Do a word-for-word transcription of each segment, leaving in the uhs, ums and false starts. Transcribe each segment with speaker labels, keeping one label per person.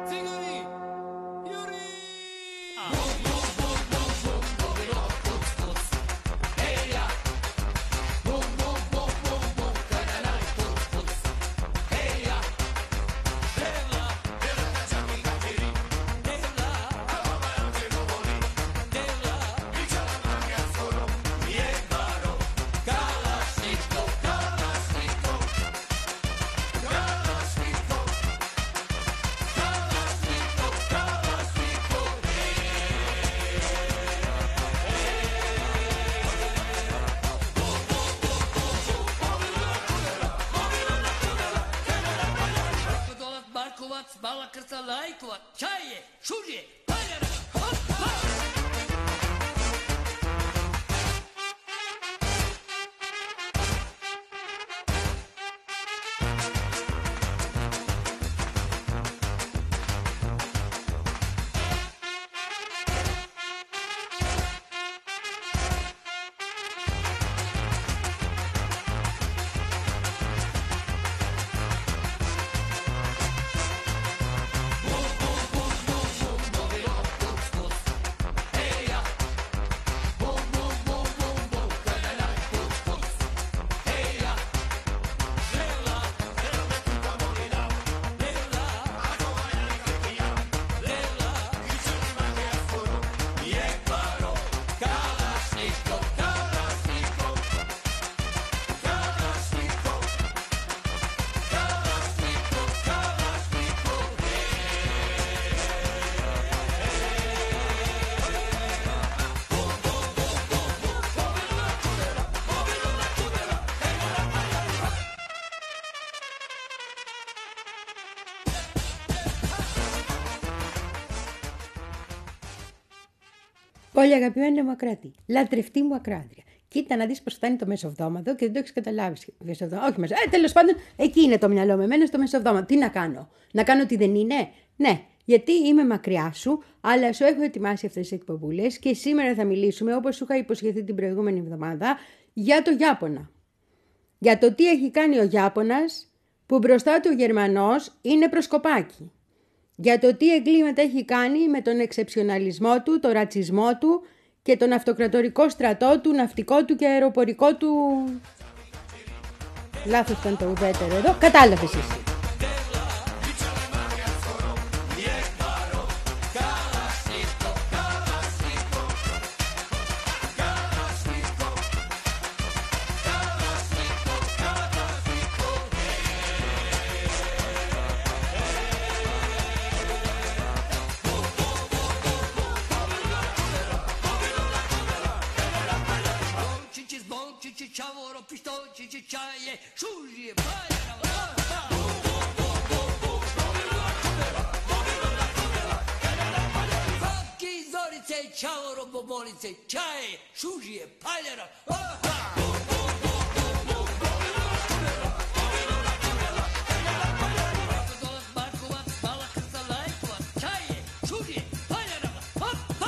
Speaker 1: Bala krca lajkova, čaje, šužje, paljara, hop, hop!
Speaker 2: Πολύ αγαπημένη μου ακράτη, λατρευτή μου ακράτρια. Κοίτα να δεις πως φτάνει το μεσοβδόματο και δεν το έχεις καταλάβει. Μεσοβδόμα... Όχι μέσα. Ε, τέλος πάντων, εκεί είναι το μυαλό με εμένα στο μεσοβδόματο. Τι να κάνω, να κάνω ότι δεν είναι. Ναι, γιατί είμαι μακριά σου, αλλά σου έχω ετοιμάσει αυτές τις εκπομπούλες και σήμερα θα μιλήσουμε, όπως σου είχα υποσχεθεί την προηγούμενη εβδομάδα, για το Ιάπωνα. Για το τι έχει κάνει ο Ιάπωνας που μπροστά του ο Γερμανός είναι προσκοπάκι. Για το τι εγκλήματα έχει κάνει με τον εξεψιοναλισμό του, τον ρατσισμό του και τον αυτοκρατορικό στρατό του, ναυτικό του και αεροπορικό του... Λάθος ήταν το ουδέτερο εδώ. Κατάλαβες εσύ.
Speaker 1: Čavoro, bobolice, čaje, šužije, paljara, oha! Markovac, bala krca lajkova, čaje, šužije, paljara, oha!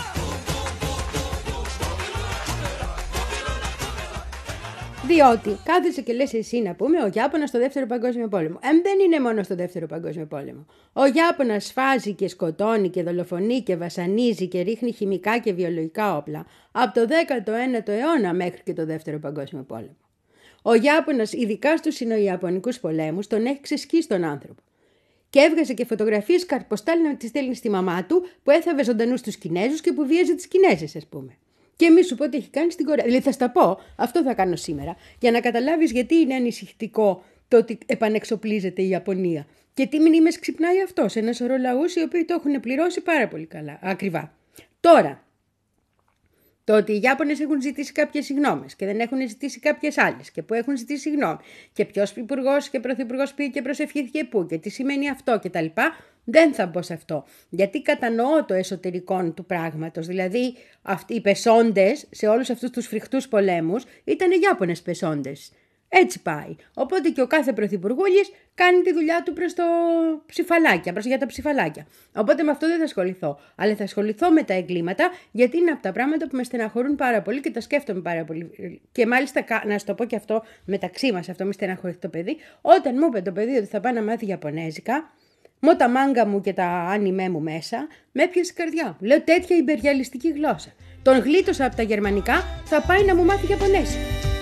Speaker 2: Διότι κάθεσαι και λες εσύ να πούμε ο Ιάπωνας στο δεύτερο παγκόσμιο πόλεμο. Ε, δεν είναι μόνο στο δεύτερο παγκόσμιο πόλεμο. Ο Ιάπωνας σφάζει και σκοτώνει και δολοφονεί και βασανίζει και ρίχνει χημικά και βιολογικά όπλα από το δέκατο ένατο αιώνα μέχρι και το δεύτερο παγκόσμιο πόλεμο. Ο Ιάπωνας, ειδικά στους Ινοϊαπωνικούς πολέμους, τον έχει ξεσκίσει τον άνθρωπο. Και έβγαζε και φωτογραφίες καρποστάλ να τις στέλνει στη μαμά του που έθαβε ζωντανούς τους Κινέζους και που βίαζε τις Κινέζες, ας πούμε. Και μη σου πω τι έχει κάνει στην Κορέα. Δηλαδή θα στα πω, αυτό θα κάνω σήμερα, για να καταλάβεις γιατί είναι ανησυχητικό το ότι επανεξοπλίζεται η Ιαπωνία. Και τι μνήμες ξυπνάει αυτό σε ένα σωρό λαούς οι οποίοι το έχουν πληρώσει πάρα πολύ καλά, ακριβά. Τώρα, το ότι οι Ιάπωνες έχουν ζητήσει κάποιες συγγνώμες και δεν έχουν ζητήσει κάποιες άλλες και που έχουν ζητήσει συγγνώμη και ποιος υπουργός και πρωθυπουργός πήγε και προσευχήθηκε πού και τι σημαίνει αυτό κτλ. Δεν θα μπω σε αυτό, γιατί κατανοώ το εσωτερικό του πράγματος. Δηλαδή, αυτοί οι πεσόντες σε όλους αυτούς τους φρικτούς πολέμους ήταν Ιάπωνες πεσόντες. Έτσι πάει. Οπότε και ο κάθε πρωθυπουργούλης κάνει τη δουλειά του προς το ψηφαλάκια, προς για τα ψηφαλάκια. Οπότε με αυτό δεν θα ασχοληθώ. Αλλά θα ασχοληθώ με τα εγκλήματα, γιατί είναι από τα πράγματα που με στεναχωρούν πάρα πολύ και τα σκέφτομαι πάρα πολύ. Και μάλιστα, να σου το πω και αυτό μεταξύ μας, αυτό με στεναχωρεί το παιδί. Όταν μου είπε το παιδί ότι θα πάει να μάθει Ιαπωνέζικα, Μω τα μάγκα μου και τα άνιμέ μου μέσα, με έπιασε η καρδιά μου. Λέω τέτοια υπεριαλιστική γλώσσα. Τον γλίτωσα από τα γερμανικά, θα πάει να μου μάθει Ιαπωνέζικα.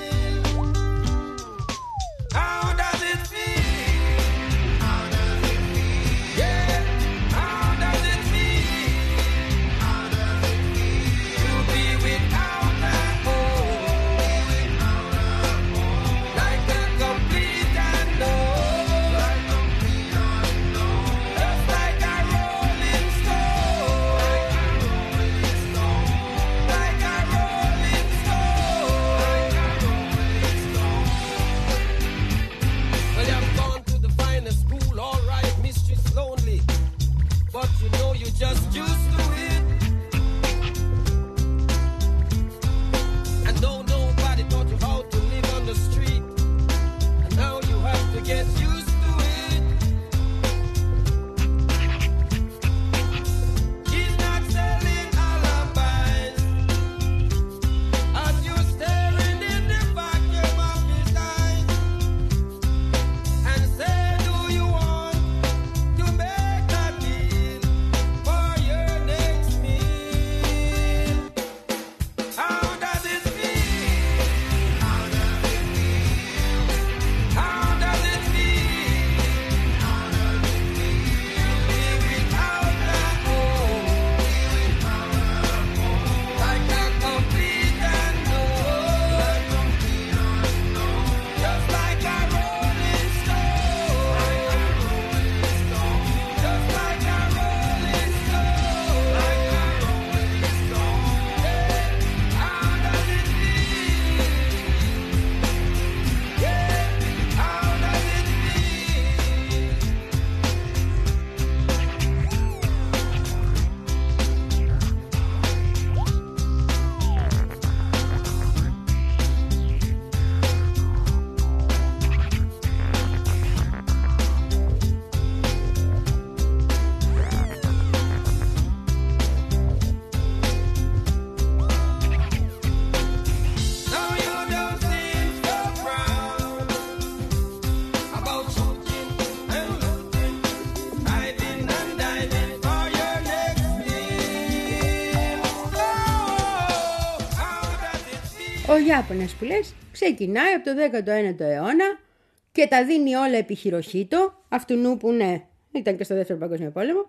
Speaker 2: Ο Ιάπωνας που λες ξεκινάει από το δέκατο ένατο αιώνα και τα δίνει όλα επί Χιροχίτο, αυτού που ναι, ήταν και στο δεύτερο παγκόσμιο πόλεμο,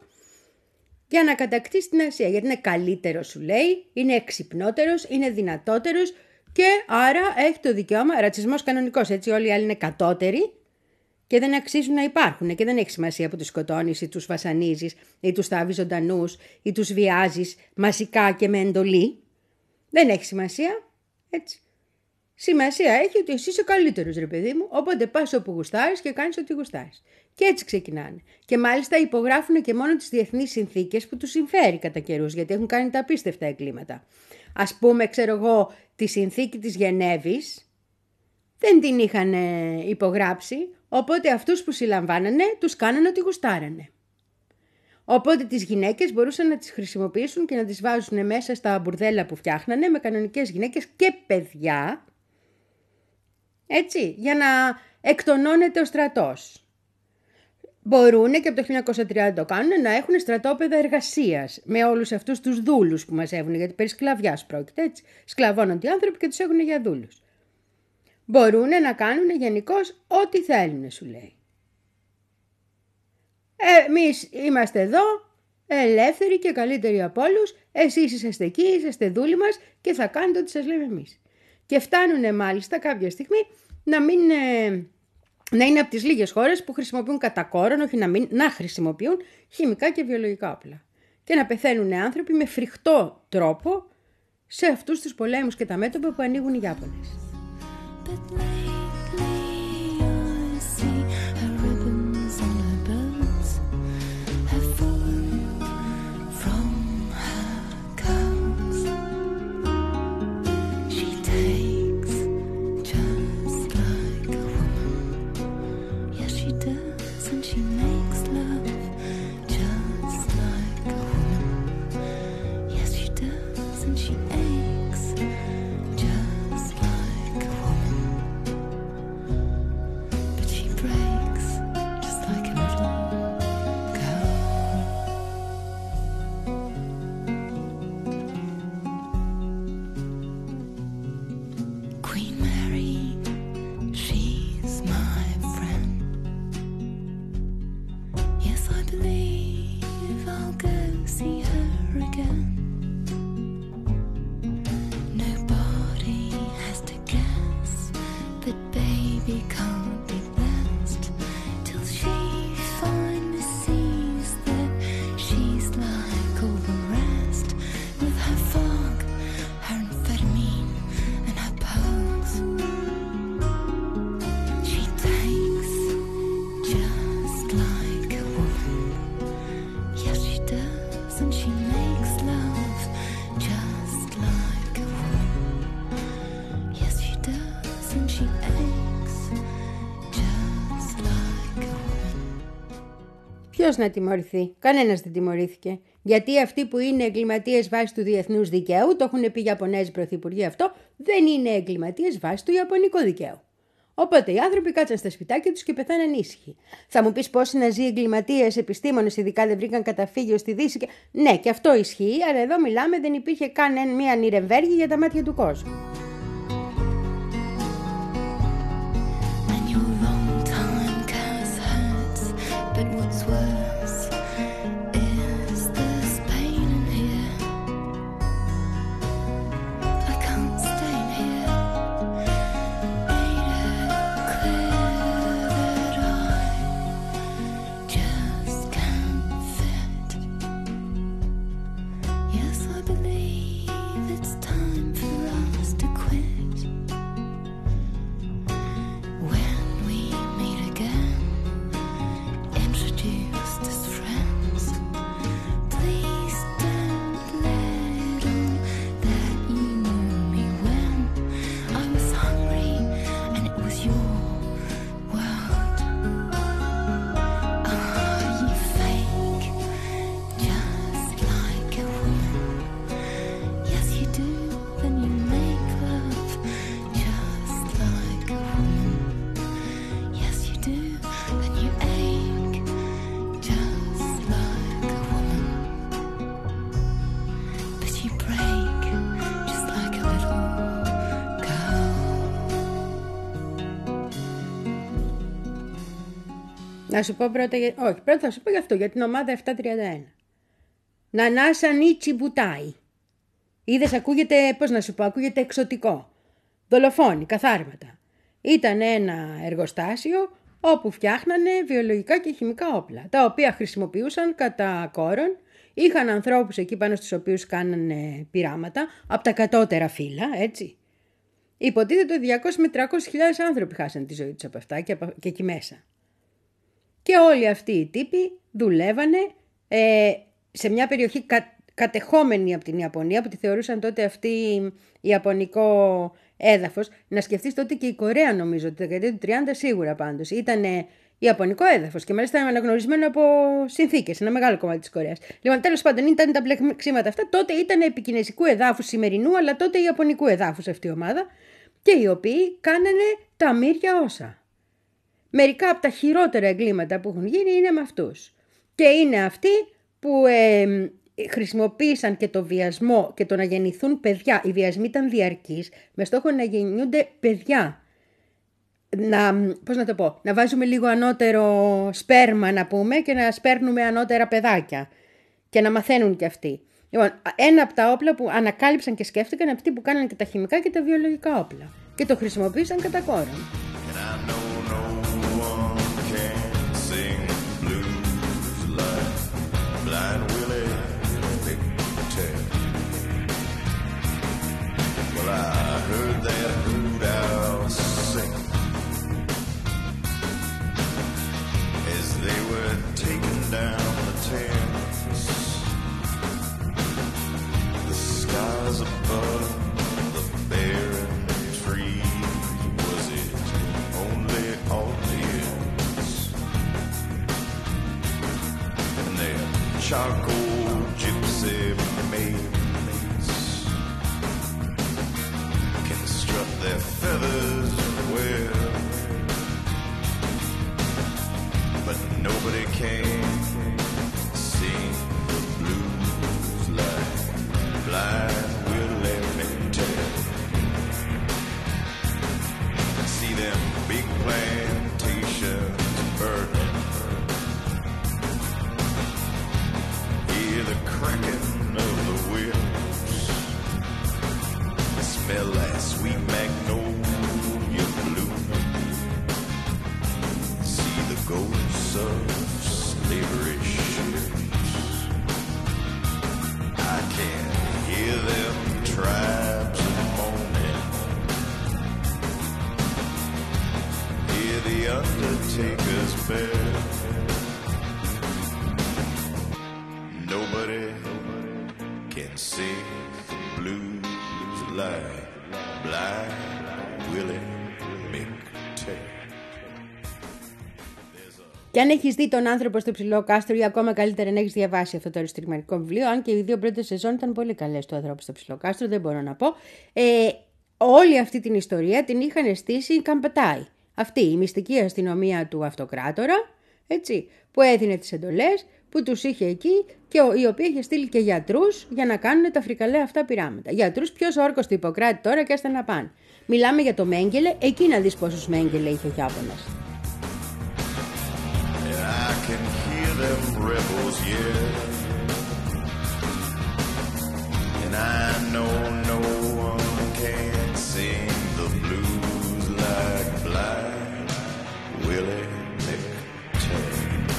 Speaker 2: για να κατακτήσει την Ασία. Γιατί είναι καλύτερος, σου λέει, είναι εξυπνότερος, είναι δυνατότερος και άρα έχει το δικαίωμα, ρατσισμός κανονικός, έτσι, όλοι οι άλλοι είναι κατώτεροι και δεν αξίζουν να υπάρχουν και δεν έχει σημασία που τους σκοτώνεις ή τους βασανίζεις ή τους θάβεις ζωντανούς ή τους βιάζεις μαζικά και με εντολή. Δεν έχει σημασία, έτσι. Σημασία έχει ότι εσύ είσαι καλύτερος, ρε παιδί μου, οπότε πας όπου γουστάρεις και κάνεις ό,τι γουστάρεις. Και έτσι ξεκινάνε. Και μάλιστα υπογράφουν και μόνο τις διεθνείς συνθήκες που τους συμφέρει κατά καιρούς, γιατί έχουν κάνει τα απίστευτα εγκλήματα. Ας πούμε, ξέρω εγώ, τη συνθήκη της Γενέβης δεν την είχαν υπογράψει, οπότε αυτούς που συλλαμβάνανε τους κάνανε ό,τι γουστάρανε. Οπότε τις γυναίκες μπορούσαν να τις χρησιμοποιήσουν και να τις βάζουν μέσα στα μπουρδέλα που φτιάχνανε με κανονικές γυναίκες και παιδιά, έτσι, για να εκτονώνεται ο στρατός. Μπορούν και από το χίλια εννιακόσια τριάντα το κάνουν να έχουν στρατόπεδα εργασίας με όλους αυτούς τους δούλους που μαζεύουν, γιατί περί σκλαβιάς πρόκειται, έτσι. Σκλαβώνονται οι άνθρωποι και τους έχουν για δούλους. Μπορούν να κάνουν γενικώς ό,τι θέλουν, σου λέει. Εμείς είμαστε εδώ, ελεύθεροι και καλύτεροι από όλους, εσείς είσαστε εκεί, είσαστε δούλοι μας και θα κάνετε ό,τι σας λέμε εμείς. Και φτάνουν μάλιστα κάποια στιγμή να, μην, να είναι από τις λίγες χώρες που χρησιμοποιούν κατά κόρον, όχι να, μην, να χρησιμοποιούν χημικά και βιολογικά όπλα. Και να πεθαίνουν άνθρωποι με φρικτό τρόπο σε αυτούς τους πολέμους και τα μέτωπα που ανοίγουν οι Ιάπωνες.
Speaker 3: again. Nobody has to guess that baby can't be blessed till she finally sees that she's like all the rest, with her fog, her amphetamine, and her pearls. She takes just like a woman. Yes, she does, and she makes love just like a woman. Yes, she does, and she aches just like a woman.
Speaker 2: Ποιος να τιμωρηθεί? Κανένας δεν τιμωρήθηκε. Γιατί αυτοί που είναι εγκληματίες βάσει του διεθνούς δικαίου, το έχουν πει οι Ιαπωνέζοι πρωθυπουργοί αυτό, δεν είναι εγκληματίες βάσει του Ιαπωνικού δικαίου. Οπότε οι άνθρωποι κάτσαν στα σπιτάκια τους και πεθάναν ήσυχοι. Θα μου πεις πόσοι ναζί εγκληματίες, επιστήμονες ειδικά δεν βρήκαν καταφύγιο στη Δύση και... Ναι, και αυτό ισχύει, αλλά εδώ μιλάμε δεν υπήρχε καν μία Νιρεμβέργη για τα μάτια του κόσμου.
Speaker 3: And your long time curse hurts, but what's worse is this pain in here. I can't stay in here. Ain't it clear that I just can't fit? Yes, I believe it's time for us to quit. When we meet again, introduced as friends, please don't let on that you knew me when I was hungry and it was your world. Are you fake, just like a woman? Yes, you do, then you make love just like a woman. Yes, you do, then you ache just like a woman. But you break just like a little girl.
Speaker 2: Να σου πω πρώτα, για... όχι, πρώτα θα σου πω για αυτό, για την ομάδα επτακόσια τριάντα ένα. Νανάσα Νίτσι Μπουτάι. Είδες, ακούγεται, πώς να σου πω, ακούγεται εξωτικό. Δολοφόνοι, καθάρματα. Ήταν ένα εργοστάσιο όπου φτιάχνανε βιολογικά και χημικά όπλα, τα οποία χρησιμοποιούσαν κατά κόρον. Είχαν ανθρώπους εκεί πάνω στους οποίους κάνανε πειράματα, από τα κατώτερα φύλλα, έτσι. Υποτίθεται διακόσιες με τριακόσιες χιλιάδες άνθρωποι χάσαν τη ζωή τους από αυτά και, από... και εκεί μέσα. Και όλοι αυτοί οι τύποι δουλεύανε ε, σε μια περιοχή κα, κατεχόμενη από την Ιαπωνία, που τη θεωρούσαν τότε αυτή ιαπωνικό έδαφος. Να σκεφτείς τότε και η Κορέα, νομίζω, τη δεκαετία του τριάντα σίγουρα πάντως. Ήταν ιαπωνικό έδαφος και μάλιστα αναγνωρισμένο από συνθήκες, ένα μεγάλο κομμάτι της Κορέας. Λοιπόν, τέλος πάντων, ήταν τα μπλεξίματα αυτά. Τότε ήταν επικινέζικου εδάφους σημερινού, αλλά τότε ιαπωνικού εδάφους αυτή η ομάδα, και οι οποίοι κάνανε τα μύρια όσα. Μερικά από τα χειρότερα εγκλήματα που έχουν γίνει είναι με αυτούς. Και είναι αυτοί που ε, χρησιμοποίησαν και το βιασμό και το να γεννηθούν παιδιά. Οι βιασμοί ήταν διαρκείς, με στόχο να γεννιούνται παιδιά. Να, πώς να το πω, να βάζουμε λίγο ανώτερο σπέρμα, να πούμε, και να σπέρνουμε ανώτερα παιδάκια. Και να μαθαίνουν κι αυτοί. Λοιπόν, ένα από τα όπλα που ανακάλυψαν και σκέφτηκαν αυτοί που κάνανε και τα χημικά και τα βιολογικά όπλα. Και το χρησιμοποίησαν κατά κόρον.
Speaker 4: Above the barren tree, was it only audience? And their charcoal gypsy maids can strut their feathers well, but nobody can sing the blues like blind big plantations burning, hear the cracking of sing the blues like Blind Willie McTell.
Speaker 2: Και αν έχεις δει τον άνθρωπο στο ψηλό κάστρο, ή ακόμα καλύτερα να έχεις διαβάσει αυτό το αριστουργηματικό βιβλίο, αν και οι δύο πρώτες σεζόν ήταν πολύ καλές του ανθρώπου στο ψηλό κάστρο, δεν μπορώ να πω. Ε, όλη αυτή την ιστορία την είχαν στήσει οι Καμπατάι. Αυτή η μυστική αστυνομία του αυτοκράτορα, έτσι, που έδινε τις εντολές, που τους είχε εκεί και η οποία είχε στείλει και γιατρούς για να κάνουν τα φρικαλέα αυτά πειράματα. Γιατρούς, ποιος όρκος του Ιπποκράτη τώρα και άστα να πάνε. Μιλάμε για το Μέγκελε, εκεί να δεις πόσους Μέγκελε είχε ο Ιάπωνας.
Speaker 4: I can hear them rebels yell, and I know no one can sing the blues like Blind Willie McTell.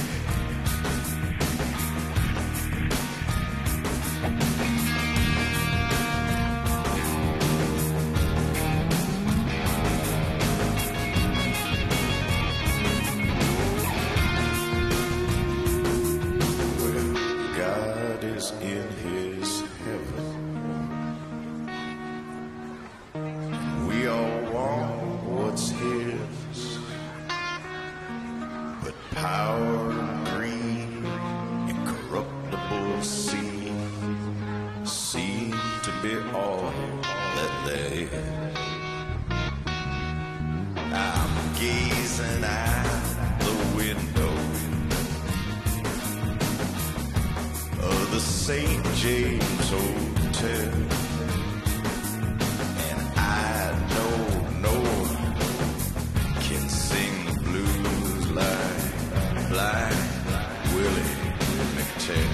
Speaker 4: In his heaven, we all want what's his, but power and greed, incorruptible seem, seem to be all that there is. I'm gazing out the window of the Saint James Hotel, and I know no one can sing the blues like Blind Willie McTell.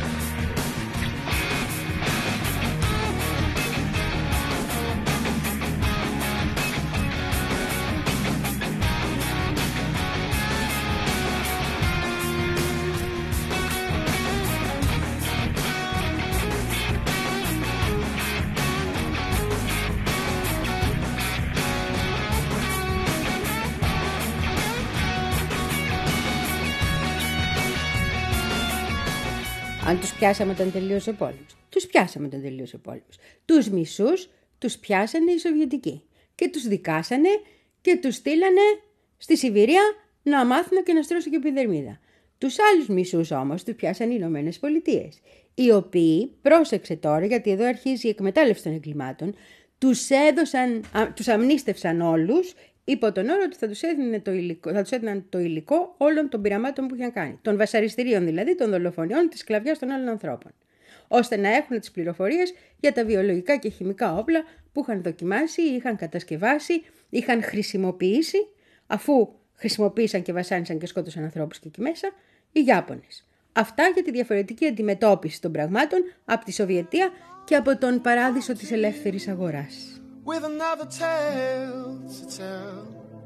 Speaker 2: Αν τους πιάσαμε όταν τελείωσε ο πόλεμος. Τους πιάσαμε όταν τελείωσε ο πόλεμος. Τους μισούς τους πιάσανε οι Σοβιετικοί και τους δικάσανε και τους στείλανε στη Σιβηρία να μάθουν και να στρώσουν και επιδερμίδα. Τους άλλους μισούς όμως τους πιάσανε οι Ηνωμένες Πολιτείες, οι οποίοι, πρόσεξε τώρα γιατί εδώ αρχίζει η εκμετάλλευση των εγκλημάτων, τους έδωσαν, α, τους αμνίστευσαν όλους υπό τον όρο ότι θα τους, το υλικό, θα τους έδιναν το υλικό όλων των πειραμάτων που είχαν κάνει. Των βασαριστηρίων δηλαδή, των δολοφονιών, της σκλαβιάς των άλλων ανθρώπων. Ώστε να έχουν τις πληροφορίες για τα βιολογικά και χημικά όπλα που είχαν δοκιμάσει, είχαν κατασκευάσει, είχαν χρησιμοποιήσει, αφού χρησιμοποίησαν και βασάνισαν και σκότωσαν ανθρώπους και εκεί μέσα, οι Ιάπωνες. Αυτά για τη διαφορετική αντιμετώπιση των πραγμάτων από τη Σοβιετία και από τον παράδεισο της ελεύθερης αγοράς.
Speaker 5: With another tale to tell,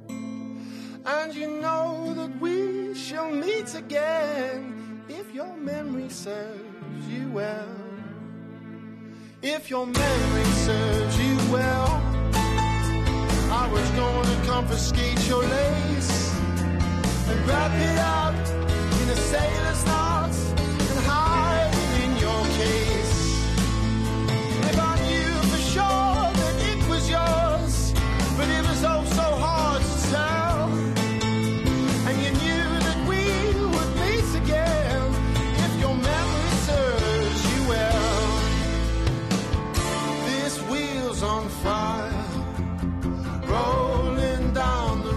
Speaker 5: and you know that we shall meet again if your memory serves you well. If your memory serves you well, I was gonna confiscate your lace and wrap it up in a sailor's knot and hide it in your case. If I knew for sure yours, but it was oh so hard to tell, and you knew that we would meet again if your memory serves you well. This wheel's on fire, rolling down the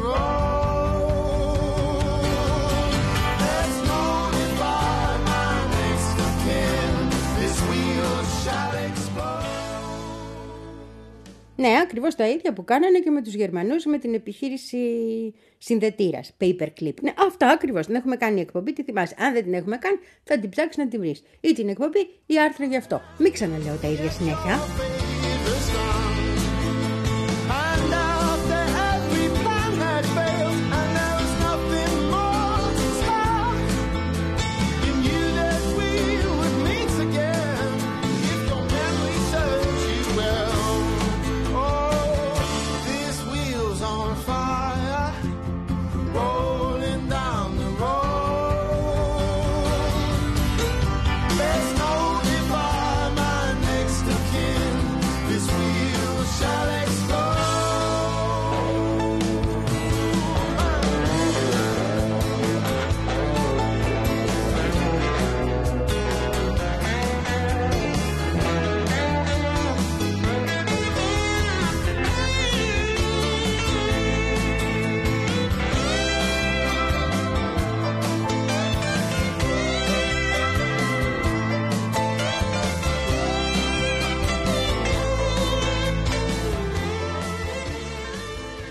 Speaker 5: road. Let's notify my next of kin, this wheel shall explode.
Speaker 2: Ναι, ακριβώς τα ίδια που κάνανε και με τους Γερμανούς με την επιχείρηση συνδετήρας, paperclip. Ναι, αυτά ακριβώς. Την έχουμε κάνει εκπομπή, τη θυμάσαι. Αν δεν την έχουμε κάνει, θα την ψάξεις να την βρεις. Ή την εκπομπή ή άρθρα γι' αυτό. Μην ξαναλέω τα ίδια συνέχεια.
Speaker 5: Let's notify my next of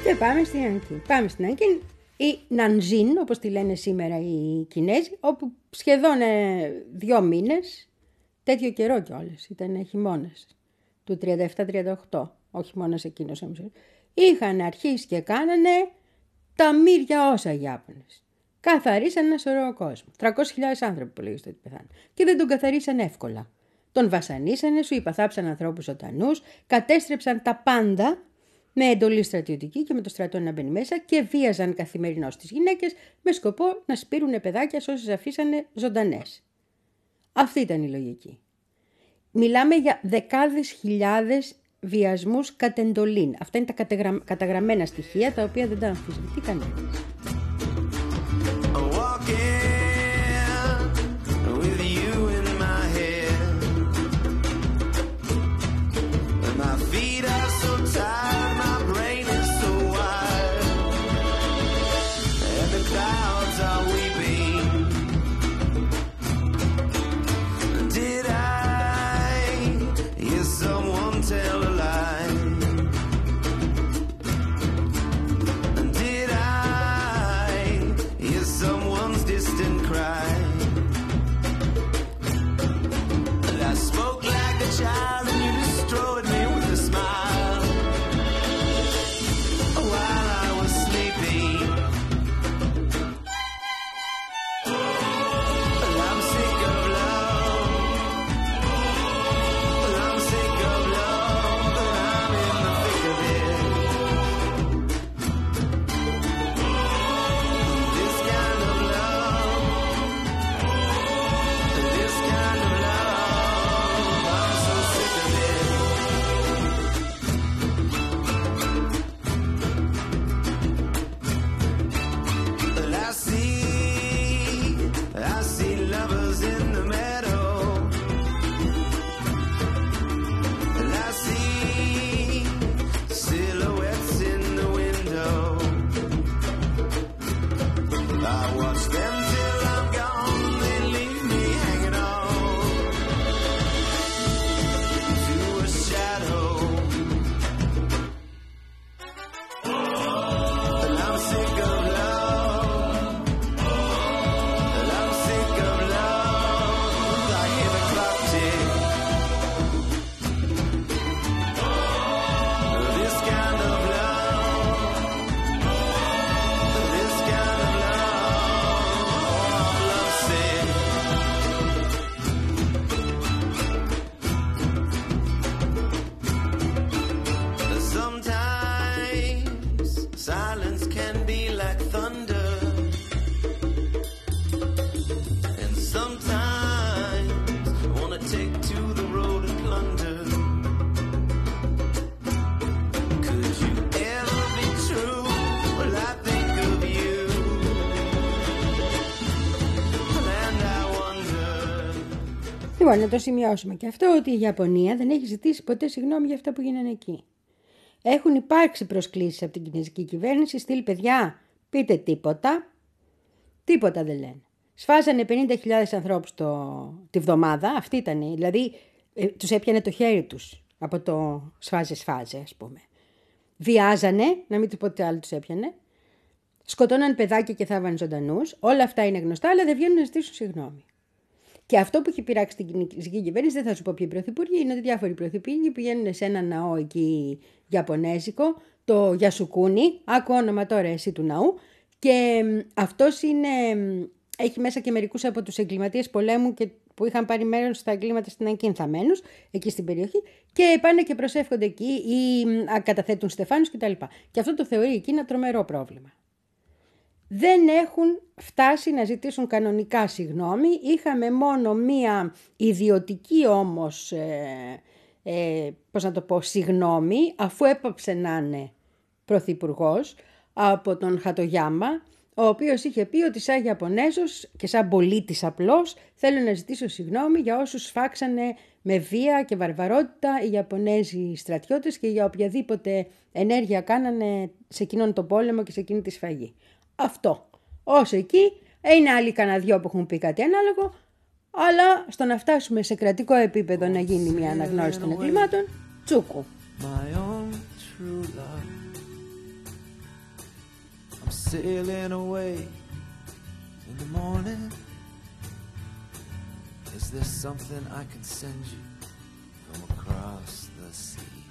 Speaker 2: Και πάμε στην Νανκίν. Πάμε στην Νανκίν, η Νανζίν, όπως τη λένε σήμερα οι Κινέζοι, όπου σχεδόν ε, δύο μήνες, τέτοιο καιρό κιόλας, ήταν χειμώνας, του τριάντα επτά τριάντα οκτώ, ο χειμώνας εκείνος όμως, είχαν αρχίσει και κάνανε τα μύρια όσα οι Ιάπωνες. Καθαρίσαν ένα σωρό κόσμο. τριακόσιες χιλιάδες άνθρωποι που λέγεται ότι πεθάνουν. Και δεν τον καθαρίσαν εύκολα. Τον βασανίσανε, σου είπα, θάψαν ανθρώπους ζωντανούς, κατέστρεψαν τα πάντα με εντολή στρατιωτική και με το στρατό να μπαίνει μέσα και βίαζαν καθημερινώς τις γυναίκες με σκοπό να σπείρουνε παιδάκια σε όσες αφήσανε ζωντανές. Αυτή ήταν η λογική. Μιλάμε για δεκάδες χιλιάδες βιασμούς κατ' εντολήν. Αυτά είναι τα καταγραμ... καταγραμμένα στοιχεία, τα οποία δεν τα αμφισβητεί κανένας. Λοιπόν, να το σημειώσουμε και αυτό, ότι η Ιαπωνία δεν έχει ζητήσει ποτέ συγγνώμη για αυτά που γίνανε εκεί. Έχουν υπάρξει προσκλήσεις από την κινέζικη κυβέρνηση, στείλ παιδιά, πείτε τίποτα, τίποτα δεν λένε. Σφάζανε πενήντα χιλιάδες ανθρώπους το... τη βδομάδα, αυτή ήταν, δηλαδή ε, τους έπιανε το χέρι τους από το σφάζε σφάζε ας πούμε. Βιάζανε, να μην του πω τι άλλο τους έπιανε, σκοτώναν παιδάκια και θάβαν ζωντανούς, όλα αυτά είναι γνωστά, αλλά δεν βγαίνουν να ζητήσουν συγγνώμη. Και αυτό που έχει πειράξει την κινέζικη κυβέρνηση, δεν θα σου πω ποιοι πρωθυπουργοί, είναι ότι διάφοροι πρωθυπουργοί πηγαίνουν σε ένα ναό εκεί Ιαπωνέζικο, το Γιασουκούνι, άκου όνομα τώρα εσύ του ναού, και αυτός είναι, έχει μέσα και μερικούς από τους εγκληματίες πολέμου και που είχαν πάρει μέρος στα εγκλήματα στην Νανκίν θαμμένους, εκεί στην περιοχή, και πάνε και προσεύχονται εκεί ή καταθέτουν στεφάνους κτλ. Και αυτό το θεωρεί εκεί ένα τρομερό πρόβλημα. Δεν έχουν φτάσει να ζητήσουν κανονικά συγγνώμη. Είχαμε μόνο μία ιδιωτική όμως, ε, ε, πώς να το πω, συγγνώμη, αφού έπαψε να είναι πρωθυπουργός, από τον Χατογιάμα, ο οποίος είχε πει ότι σαν Ιαπωνέζος και σαν πολίτης απλώς θέλω να ζητήσω συγγνώμη για όσους σφάξανε με βία και βαρβαρότητα οι Ιαπωνέζοι στρατιώτες και για οποιαδήποτε ενέργεια κάνανε σε εκείνον τον πόλεμο και σε εκείνη τη σφαγή. Αυτό. Όσο εκεί, είναι άλλοι κανένα δυο που έχουν πει κάτι ανάλογο, αλλά στο να φτάσουμε σε κρατικό επίπεδο να γίνει μια αναγνώριση των εγκλημάτων, τσούκου.
Speaker 6: My own true love, sailing away in the morning. Is there something I can send you from across the sea?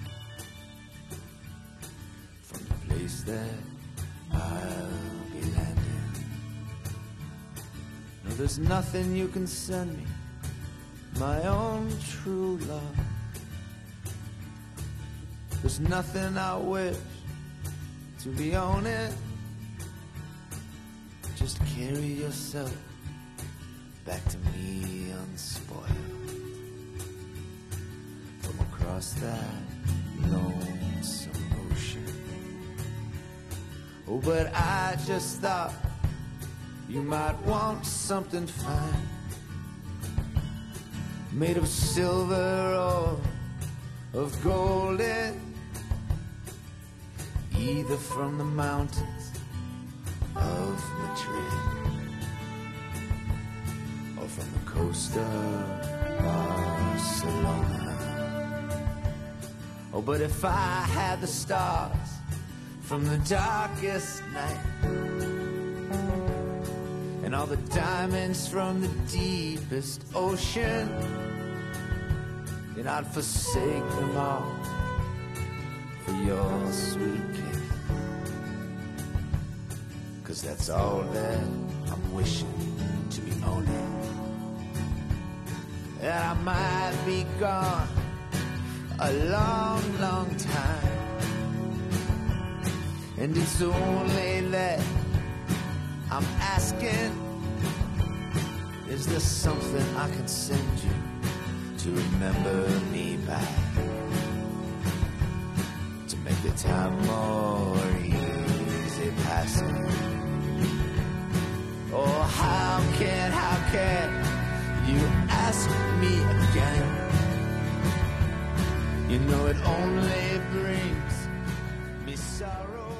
Speaker 6: From the place that I'll be landing. No, there's nothing you can send me, my own true love. There's nothing I wish to be owning. Just carry yourself back to me unspoiled from across that lonesome ocean. Oh, but I just thought you might want something fine, made of silver or of golden, either from the mountains of Madrid or from the coast of Barcelona. Oh, but if I had the stars from the darkest night and all the diamonds from the deepest ocean, then I'd forsake them all for your sweet kiss. 'Cause that's all that I'm wishing to be owning. And I might be gone a long, long time, and it's only that I'm asking, is there something I can send you to remember me by, to make the time more easy passing? Oh, how can, how can you ask me again? You know it only brings me sorrow.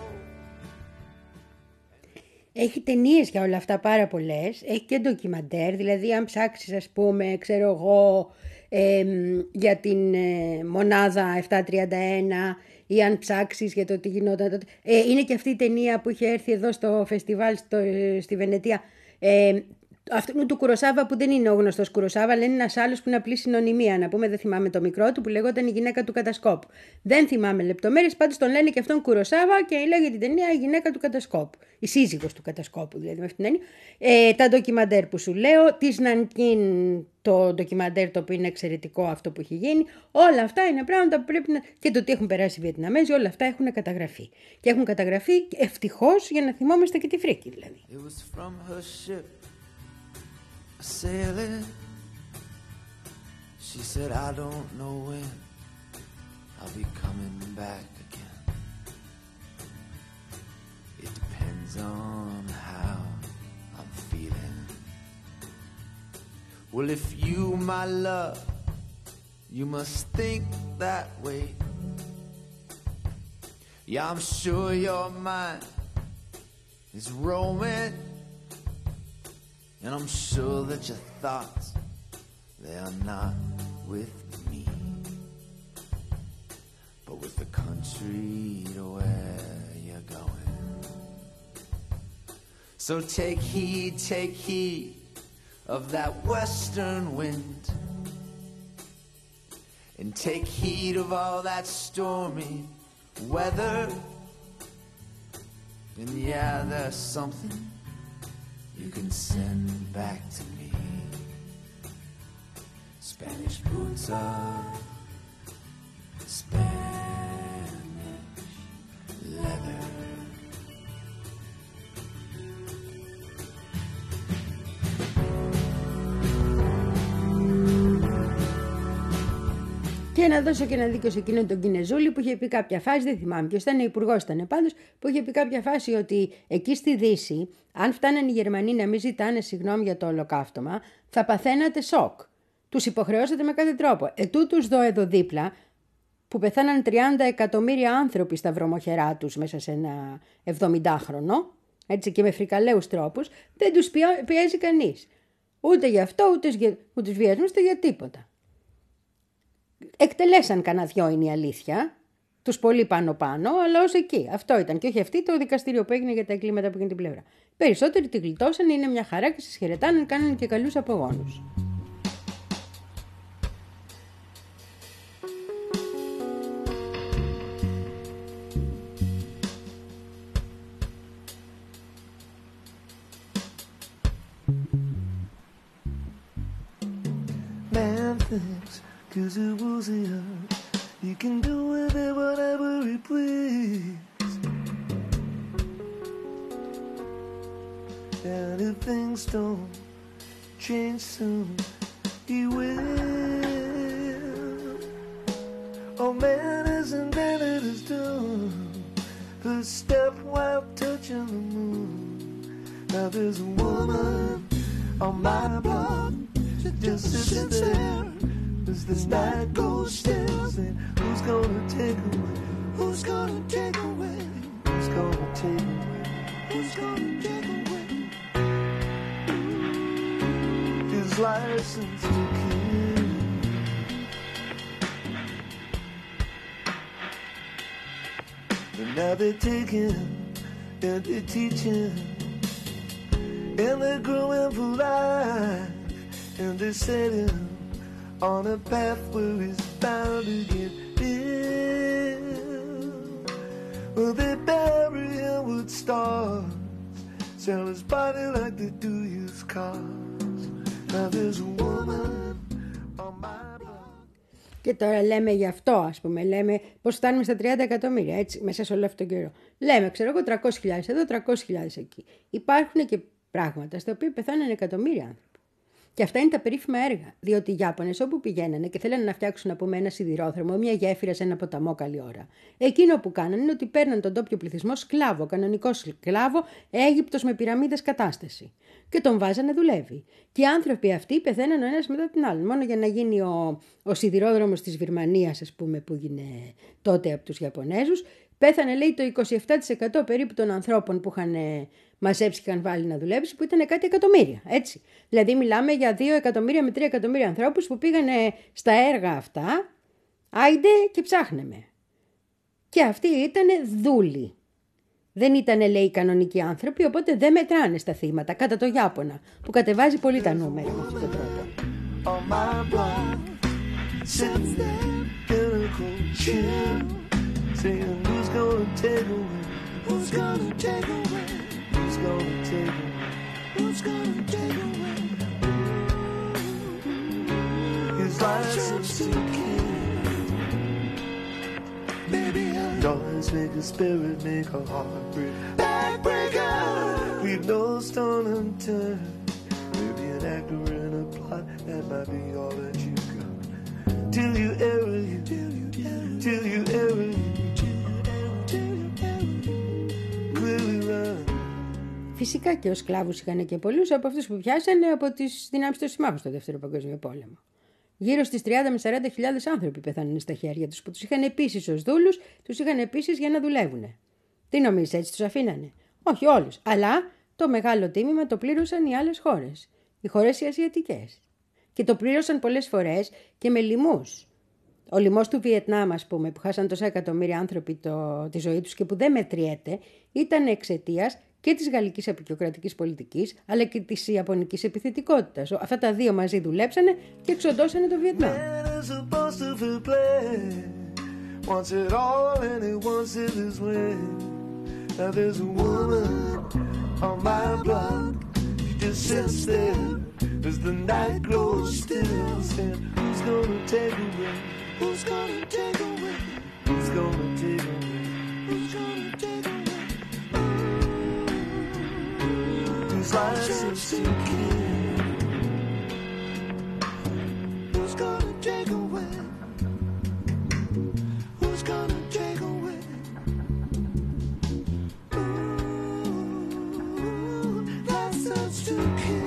Speaker 2: Έχει ταινίες για όλα αυτά πάρα πολλές, έχει και ντοκιμαντέρ, δηλαδή αν ψάξεις ας πούμε, ξέρω εγώ, ε, για την ε, μονάδα επτακόσια τριάντα ένα ή αν ψάξεις για το τι γινόταν τότε. Ε, είναι και αυτή η ταινία που είχε έρθει εδώ στο φεστιβάλ στο, στη Βενετία, ε, αυτού του Κουροσάβα που δεν είναι ο γνωστός Κουροσάβα, αλλά είναι ένας άλλος που είναι απλή συνωνυμία. Να πούμε, δεν θυμάμαι το μικρό του που λεγόταν Η γυναίκα του κατασκόπου. Δεν θυμάμαι λεπτομέρειες, πάντως τον λένε και αυτόν Κουροσάβα και λέγεται την ταινία Η γυναίκα του κατασκόπου. Η σύζυγος του κατασκόπου, δηλαδή με αυτήν την έννοια. Ε, τα ντοκιμαντέρ που σου λέω, της Νανκίν, το ντοκιμαντέρ το οποίο είναι εξαιρετικό αυτό που έχει γίνει. Όλα αυτά είναι πράγματα που πρέπει να. Και το τι έχουν περάσει οι Βιετναμέζοι, όλα αυτά έχουν καταγραφεί. Και έχουν καταγραφεί ευτυχώς για να θυμόμαστε και τη φρίκη δηλαδή.
Speaker 6: Sailing, she said, I don't know when I'll be coming back again. It depends on how I'm feeling. Well, if you, my love, you must think that way. Yeah, I'm sure your mind is roaming, and I'm sure that your thoughts, they are not with me, but with the country to where you're going. So take heed, take heed of that western wind, and take heed of all that stormy weather. And yeah, there's something you can send back to me. Spanish boots of Spanish leather.
Speaker 2: Και να δώσω και ένα δίκιο σε εκείνον τον Κινεζούλη που είχε πει κάποια φάση, δεν θυμάμαι ποιος ήταν, υπουργός ήταν πάντως, που είχε πει κάποια φάση ότι εκεί στη Δύση, αν φτάνανε οι Γερμανοί να μην ζητάνε συγγνώμη για το ολοκαύτωμα, θα παθαίνατε σοκ. Τους υποχρεώσατε με κάθε τρόπο. Ετούτους δω εδώ δίπλα, που πεθάναν τριάντα εκατομμύρια άνθρωποι στα βρωμοχερά τους μέσα σε ένα εβδομηντάχρονο, έτσι και με φρικαλαίους τρόπους, δεν τους πιέζει κανείς. Ούτε για αυτό, ούτε για τους βιασμούς, ούτε για τίποτα. Εκτελέσαν κανένα δυο, είναι η αλήθεια. τους πολύ πάνω-πάνω, αλλά ως εκεί. Αυτό ήταν. Και όχι αυτή το δικαστήριο που έγινε για τα εγκλήματα που έγινε την πλευρά. Περισσότεροι τη γλιτώσαν, είναι μια χαρά και σας χαιρετάνε, κάνανε και καλούς απογόνους.
Speaker 6: Man thinks 'cause it was the earth, you can do with it whatever he please. And if things don't change soon, he will. Oh, man has invented his doom. First step while touching the moon. Now there's a woman on my block. She just sits there as the night goes still. Saying, who's gonna take away? Who's gonna take away? Who's gonna take away? Who's gonna take away his license to kill? And now they're taking and they're teaching and they're growing for life. And they set him on a path where he's bound to get ill. Well, they bury him with stars, sell his body like they do used cars. Now there's a woman on my block.
Speaker 2: Και τώρα λέμε γι' αυτό, ας πούμε, λέμε πως φτάνουμε στα τριάντα εκατομμύρια, έτσι, μέσα σε όλο αυτόν τον καιρό. Λέμε, ξέρω εγώ, τριακόσιες χιλιάδες εδώ, τριακόσιες χιλιάδες εκεί. Υπάρχουν και πράγματα στα οποία πεθάνουν εκατομμύρια άνθρωποι. Και αυτά είναι τα περίφημα έργα. Διότι οι Ιάπωνες όπου πηγαίνανε και θέλανε να φτιάξουν από ένα σιδηρόδρομο, μια γέφυρα σε ένα ποταμό καλή ώρα. Εκείνο που κάνανε είναι ότι παίρναν τον τόπιο πληθυσμό σκλάβο, κανονικό σκλάβο, Αίγυπτος με πυραμίδες κατάσταση. Και τον βάζανε να δουλεύει. Και οι άνθρωποι αυτοί πεθαίναν ο ένας μετά την άλλη. Μόνο για να γίνει ο, ο σιδηρόδρομος της Βυρμανίας, ας πούμε, που έγινε τότε από τους Ιαπωνέζους. Πέθανε, λέει, το είκοσι επτά τοις εκατό περίπου των ανθρώπων που είχαν μαζέψει και είχαν βάλει να δουλέψει, που ήταν κάτι εκατομμύρια. Έτσι. Δηλαδή, μιλάμε για δύο εκατομμύρια με τρία εκατομμύρια ανθρώπους που πήγανε στα έργα αυτά, άιντε και ψάχνεμε. Και αυτοί ήταν δούλοι. Δεν ήταν, λέει, κανονικοί άνθρωποι, οπότε δεν μετράνε στα θύματα, κατά το Ιάπωνα, που κατεβάζει πολύ τα νούμερα με αυτόν τον τρόπο.
Speaker 6: Saying, who's gonna take away? Who's gonna take away? Who's gonna take away? Who's gonna take away his license to kill? Baby, noise make a spirit, make a heart break. Backbreaker, leave no stone unturned. Maybe an actor in a plot, that might be all that you got. Till you ever, you, till you ever, till you ever, you.
Speaker 2: Φυσικά και ως σκλάβους είχαν και πολλούς από αυτούς που πιάσανε από τις δυνάμεις των συμμάχων στο Δεύτερο Παγκόσμιο Πόλεμο. Γύρω στις τριάντα με σαράντα χιλιάδες άνθρωποι πεθάνουν στα χέρια τους, που τους είχαν επίσης ως δούλους, τους είχαν επίσης για να δουλεύουν. Τι νομίζεις, έτσι τους αφήνανε? Όχι όλους, αλλά το μεγάλο τίμημα το πλήρωσαν οι άλλες χώρες, οι χώρες οι ασιατικές. Και το πλήρωσαν πολλές φορές και με λοιμούς. Ο λοιμός του Βιετνάμ, ας πούμε, που χάσαν τόσα εκατομμύρια άνθρωποι το, τη ζωή τους και που δεν μετριέται, ήταν εξαιτίας και της γαλλικής απεικιοκρατικής πολιτικής, αλλά και της ιαπωνικής επιθετικότητας. Αυτά τα δύο μαζί δουλέψανε και εξοντώσανε το Βιετνάμ.
Speaker 6: Who's gonna take away? Who's gonna take away? Who's gonna take away? Whose license to kill? Who's gonna take away? Who's gonna take away? Ooh, license to kill.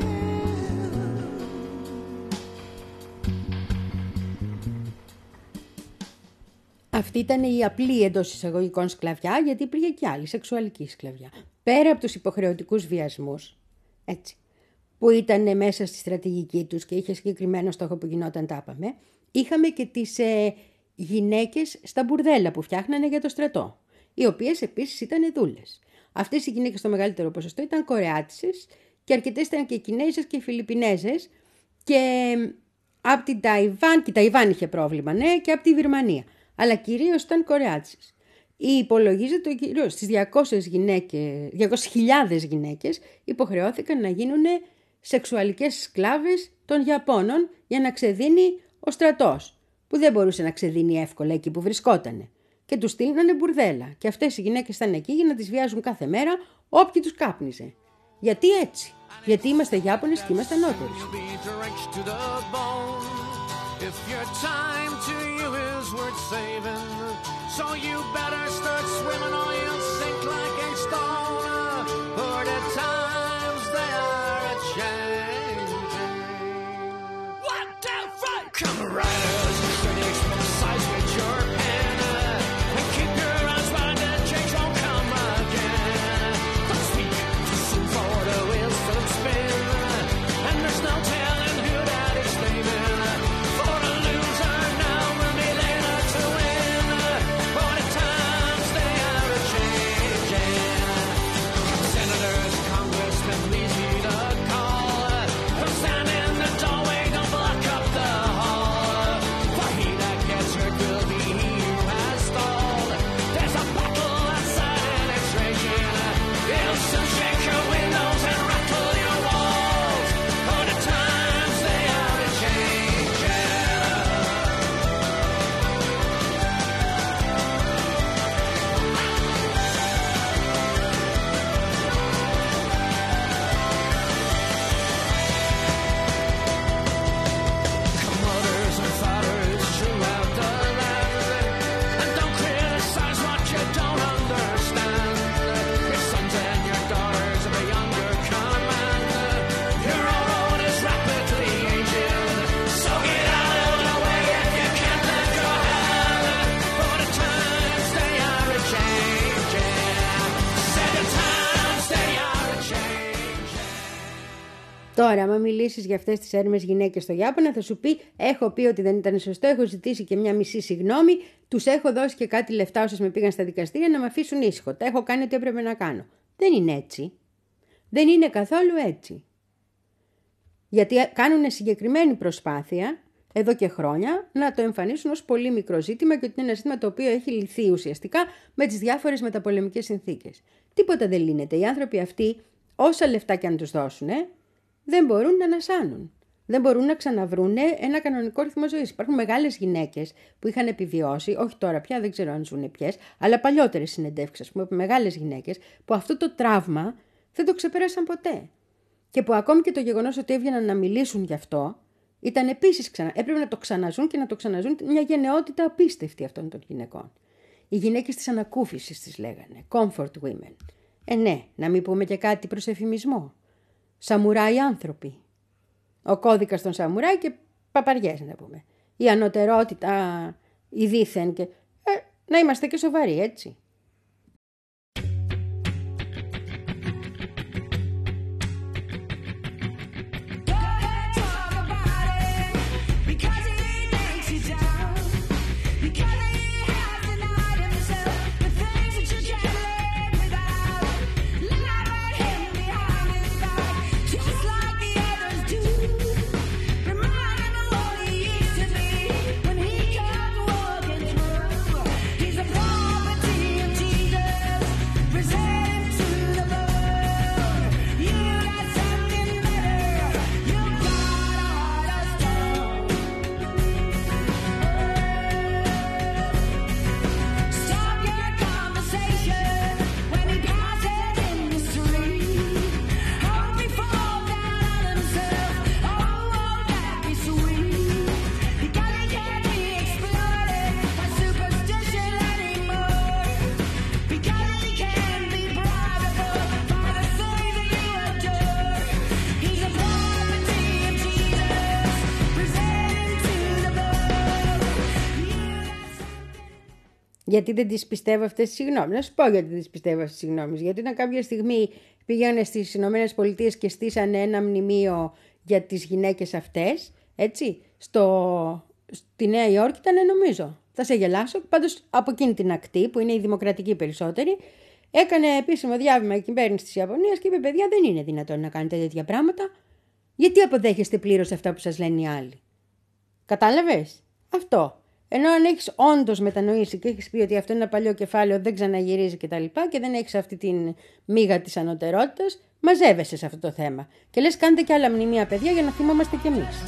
Speaker 2: Αυτή ήταν η απλή εντός εισαγωγικών σκλαβιά, γιατί υπήρχε και άλλη σεξουαλική σκλαβιά. Πέρα από τους υποχρεωτικούς βιασμούς, έτσι, που ήταν μέσα στη στρατηγική τους και είχε συγκεκριμένο στόχο που γινόταν, τα είπαμε, είχαμε και τις ε, γυναίκες στα μπουρδέλα που φτιάχνανε για το στρατό, οι οποίες επίσης ήταν δούλες. Αυτές οι γυναίκες στο μεγαλύτερο ποσοστό ήταν Κορεάτισσες και αρκετές ήταν και Κινέζες και Φιλιππινέζες και από την Ταϊβάν, και η Ταϊβάν είχε πρόβλημα, ναι, και από τη Βυρμανία, αλλά κυρίως ήταν Κορεάτισσες. Υπολογίζεται ότι κυρίως στις διακόσιες χιλιάδες γυναίκες υποχρεώθηκαν να γίνουν σεξουαλικές σκλάβες των Ιαπώνων για να ξεδίνει ο στρατός, που δεν μπορούσε να ξεδίνει εύκολα εκεί που βρισκότανε. Και τους στείλνανε μπουρδέλα. Και αυτές οι γυναίκες ήταν εκεί για να τις βιάζουν κάθε μέρα όποιοι τους κάπνιζε. Γιατί έτσι? Γιατί είμαστε Ιάπωνες και είμαστε ανώτεροι. Τώρα, άμα μιλήσεις για αυτές τις έρμες γυναίκες στο Ιάπωνα, θα σου πει: έχω πει ότι δεν ήταν σωστό, έχω ζητήσει και μια μισή συγγνώμη, τους έχω δώσει και κάτι λεφτά όσες με πήγαν στα δικαστήρια να με αφήσουν ήσυχο. Τα έχω κάνει ό,τι έπρεπε να κάνω. Δεν είναι έτσι. Δεν είναι καθόλου έτσι. Γιατί κάνουν συγκεκριμένη προσπάθεια εδώ και χρόνια να το εμφανίσουν ως πολύ μικρό ζήτημα και ότι είναι ένα ζήτημα το οποίο έχει λυθεί ουσιαστικά με τις διάφορες μεταπολεμικές συνθήκες. Τίποτα δεν λύνεται. Οι άνθρωποι αυτοί, όσα λεφτά και αν τους δώσουν, δεν μπορούν να ανασάνουν. Δεν μπορούν να ξαναβρούν ένα κανονικό ρυθμό ζωής. Υπάρχουν μεγάλες γυναίκες που είχαν επιβιώσει, όχι τώρα πια, δεν ξέρω αν ζουν ποιες, αλλά παλιότερες συνεντεύξεις, ας πούμε, μεγάλες γυναίκες που αυτό το τραύμα δεν το ξεπέρασαν ποτέ. Και που ακόμη και το γεγονός ότι έβγαιναν να μιλήσουν γι' αυτό, ήταν επίσης ξανά. Έπρεπε να το ξαναζούν και να το ξαναζούν, μια γενναιότητα απίστευτη αυτών των γυναικών. Οι γυναίκες της ανακούφισης τις λέγανε, comfort women. Ε, ναι, να μην πούμε και κάτι προς εφημισμό. Σαμουράι άνθρωποι. Ο κώδικας των σαμουράι και παπαριές, να πούμε. Η ανωτερότητα, η δίθεν και... Ε, να είμαστε και σοβαροί, έτσι. Γιατί δεν τις πιστεύω αυτές τις συγγνώμες. Να σου πω γιατί δεν τις πιστεύω αυτές τις συγγνώμες. Γιατί όταν κάποια στιγμή πήγανε στις Ηνωμένες Πολιτείες και στήσανε ένα μνημείο για τις γυναίκες αυτές, έτσι, στο... στη Νέα Υόρκη ήταν νομίζω. Θα σε γελάσω. Πάντως από εκείνη την ακτή που είναι η δημοκρατική περισσότερη, έκανε επίσημο διάβημα η κυβέρνηση της Ιαπωνίας και είπε: παιδιά, δεν είναι δυνατόν να κάνετε τέτοια πράγματα. Γιατί αποδέχεστε πλήρως αυτά που σας λένε οι άλλοι? Κατάλαβες? Αυτό. Ενώ αν έχεις όντως μετανοήσει και έχεις πει ότι αυτό είναι ένα παλιό κεφάλαιο, δεν ξαναγυρίζει κτλ. Και, και δεν έχεις αυτή την μίγα της ανωτερότητας, μαζεύεσαι σε αυτό το θέμα. Και λες: κάντε και άλλα μνημεία, παιδιά, για να θυμόμαστε κι εμείς.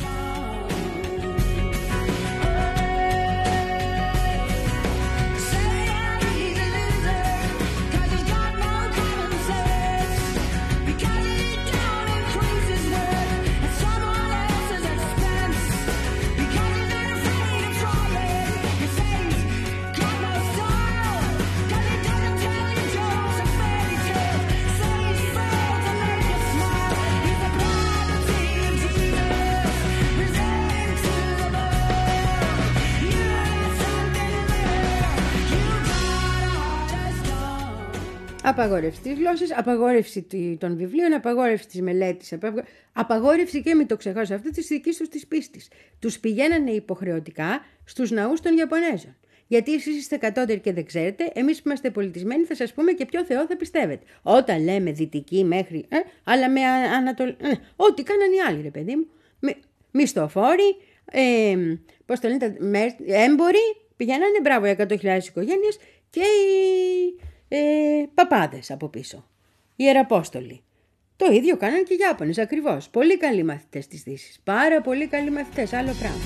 Speaker 2: Απαγόρευση της γλώσσας, απαγόρευση των βιβλίων, απαγόρευση της μελέτης, απαγόρευση και μην το ξεχάσω αυτό της δικής τους της πίστης. Τους πηγαίνανε υποχρεωτικά στους ναούς των Ιαπωνέζων. Γιατί εσείς είστε κατώτεροι και δεν ξέρετε, εμείς που είμαστε πολιτισμένοι θα σας πούμε και ποιο Θεό θα πιστεύετε. Όταν λέμε δυτική μέχρι, ε, αλλά με ανατολ... Ε, ό,τι κάναν οι άλλοι, ρε παιδί μου. Με, μισθοφόροι, ε, πώς το λένε, έμποροι, πηγαίνανε, μπράβο, εκατό χιλιάδες οικογένειες και οι ε, παπάδες από πίσω. Οι Ιεραπόστολοι. Το ίδιο κάνανε και οι Ιάπωνες, ακριβώς. Πολύ καλοί μαθητές της Δύσης. Πάρα πολύ καλοί μαθητές, άλλο πράγμα.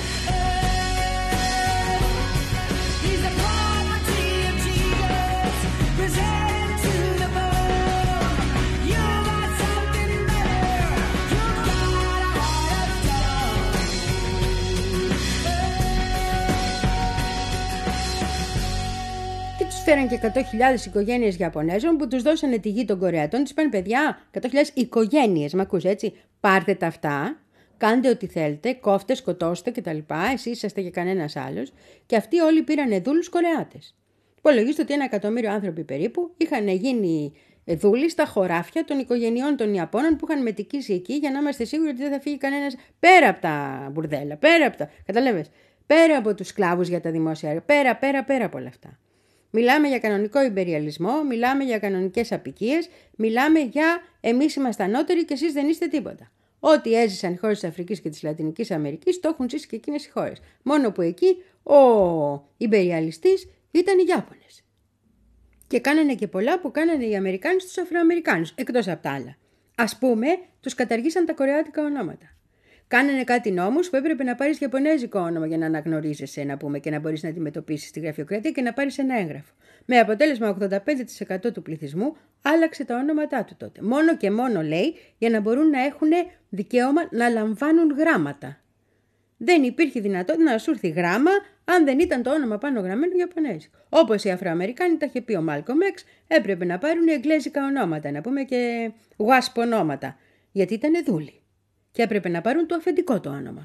Speaker 2: Φέραν και εκατό χιλιάδες οικογένειες Ιαπωνέζων που τους δώσανε τη γη των Κορεατών. Τους είπαν: παιδιά, εκατό χιλιάδες οικογένειες, μ' ακούς έτσι, πάρτε τα αυτά, κάντε ό,τι θέλετε, κόφτε, σκοτώστε κτλ. Εσείς είσαστε και κανένας άλλος. Και αυτοί όλοι πήρανε δούλους Κορεάτες. Υπολογίστε ότι ένα εκατομμύριο άνθρωποι περίπου είχαν γίνει δούλοι στα χωράφια των οικογενειών των Ιαπώνων που είχαν μετικήσει εκεί για να είμαστε σίγουροι ότι δεν θα φύγει κανένας πέρα από τα μπουρδέλα, πέρα από τα. Καταλαβες, πέρα από τους σκλάβους για τα δημόσια, πέρα, πέρα, πέρα από όλα αυτά. Μιλάμε για κανονικό ιμπεριαλισμό, μιλάμε για κανονικές απικίες, μιλάμε για εμείς είμαστε ανώτεροι και εσείς δεν είστε τίποτα. Ό,τι έζησαν οι χώρες της Αφρικής και της Λατινικής Αμερικής το έχουν ζήσει και εκείνες οι χώρες. Μόνο που εκεί ο ιμπεριαλιστής ήταν οι Ιάπωνες. Και κάνανε και πολλά που κάνανε οι Αμερικάνοι στους Αφροαμερικάνους, εκτός από τα άλλα. Ας πούμε, τους καταργήσαν τα κορεάτικα ονόματα. Κάνανε κάτι νόμους που έπρεπε να πάρεις ιαπωνέζικο όνομα για να αναγνωρίζεσαι, να πούμε, και να μπορείς να αντιμετωπίσεις τη γραφειοκρατία και να πάρεις ένα έγγραφο. Με αποτέλεσμα ογδόντα πέντε τοις εκατό του πληθυσμού άλλαξε τα ονόματά του τότε. Μόνο και μόνο, λέει, για να μπορούν να έχουν δικαίωμα να λαμβάνουν γράμματα. Δεν υπήρχε δυνατότητα να σου έρθει γράμμα αν δεν ήταν το όνομα πάνω γραμμένο ιαπωνέζικο. Όπως οι Αφροαμερικάνοι, τα είχε πει ο Μάλκομ Εξ, έπρεπε να πάρουν εγγλέζικα ονόματα, να πούμε και γουάσπ ονόματα, γιατί ήταν δούλοι. Και έπρεπε να πάρουν το αφεντικό το όνομα.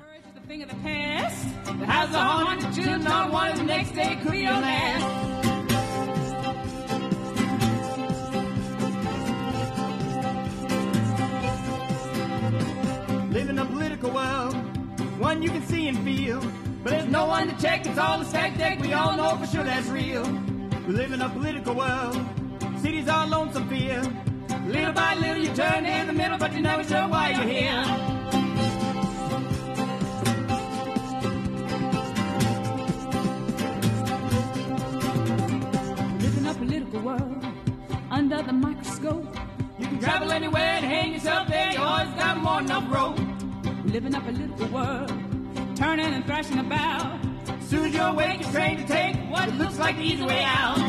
Speaker 7: Live in a political world, one you can see and feel, but there's no one to check, it's all a stack deck, we all know for sure that's real. We live in a political world, cities are lonesome fear. Little by little you turn in the middle, but you're never sure why you're here. Live in a political world, under the microscope. You can travel anywhere and hang yourself there, you always got more than enough rope. Live in a political world, turning and thrashing about. As soon as you're awake, you're trained to take what looks like the easy way out.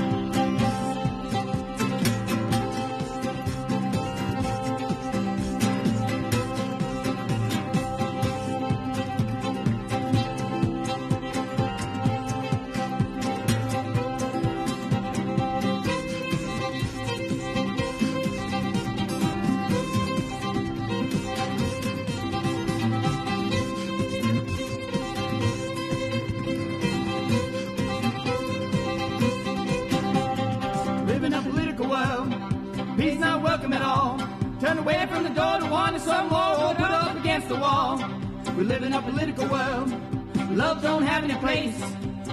Speaker 7: Turn away from the door to wander some more, or put up against the wall. We live in a political world. Love don't have any place.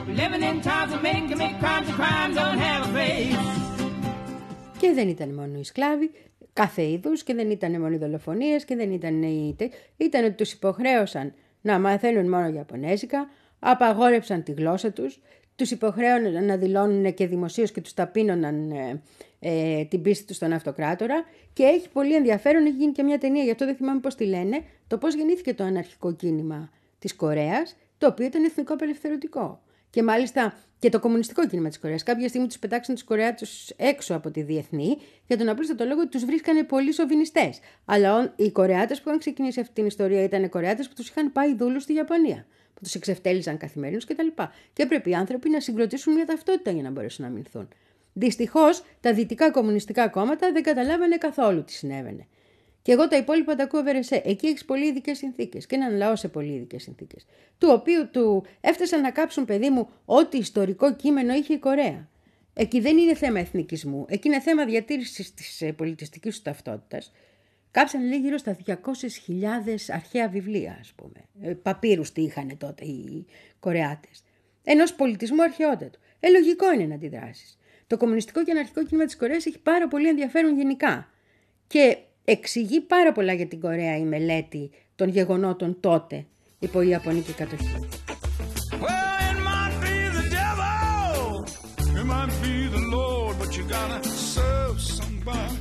Speaker 7: We're living in times of men commit crimes and crimes don't have a face.
Speaker 2: Και δεν ήταν μόνο οι σκλάβοι κάθε είδους και δεν ήταν μόνο οι δολοφονίες και δεν ήταν οι... Ήταν ότι τους υποχρέωσαν να μαθαίνουν μόνο Ιαπωνέζικα, απαγόρεψαν τη γλώσσα τους, τους υποχρέωναν να δηλώνουν και δημοσίως και τους ταπείνωναν ε, ε, την πίστη τους στον αυτοκράτορα και έχει πολύ ενδιαφέρον, έχει γίνει και μια ταινία, γι' αυτό δεν θυμάμαι πώς τη λένε, το πώς γεννήθηκε το αναρχικό κίνημα της Κορέας, το οποίο ήταν εθνικό απελευθερωτικό. Και μάλιστα και το κομμουνιστικό κίνημα της Κορέας. Κάποια στιγμή τους πετάξαν τους Κορεάτες έξω από τη διεθνή για τον απλούστατο λόγο ότι τους βρίσκανε πολύ σοβινιστές. Αλλά οι Κορεάτες που είχαν ξεκινήσει αυτή την ιστορία ήταν Κορεάτες που τους είχαν πάει δούλους στη Ιαπωνία, που τους εξευτέλιζαν καθημερινούς κτλ. Και έπρεπε οι άνθρωποι να συγκροτήσουν μια ταυτότητα για να μπορέσουν να αμυνθούν. Δυστυχώς τα δυτικά κομμουνιστικά κόμματα δεν καταλάβανε καθόλου τι συνέβαινε. Και εγώ τα υπόλοιπα τα ακούω βερεσέ. Εκεί έχει πολύ ειδικές συνθήκες και έναν λαό σε πολύ ειδικές συνθήκες. Του οποίου του έφτασαν να κάψουν, παιδί μου, ό,τι ιστορικό κείμενο είχε η Κορέα. Εκεί δεν είναι θέμα εθνικισμού, εκεί είναι θέμα διατήρησης της πολιτιστικής του ταυτότητας. Κάψαν, λέει, γύρω στα διακόσιες χιλιάδες αρχαία βιβλία, ας πούμε. Παπύρους τι είχαν τότε οι Κορεάτες. Ενός πολιτισμού αρχαιότατου. Ε, λογικό είναι να αντιδράσεις. Το κομμουνιστικό και αναρχικό κίνημα της Κορέας έχει πάρα πολύ ενδιαφέρον γενικά. Και εξηγεί πάρα πολλά για την Κορέα η μελέτη των γεγονότων τότε υπό η Ιαπωνική κατοχή.
Speaker 5: Well, it might be the devil, it might be the Lord, but you gotta serve somebody.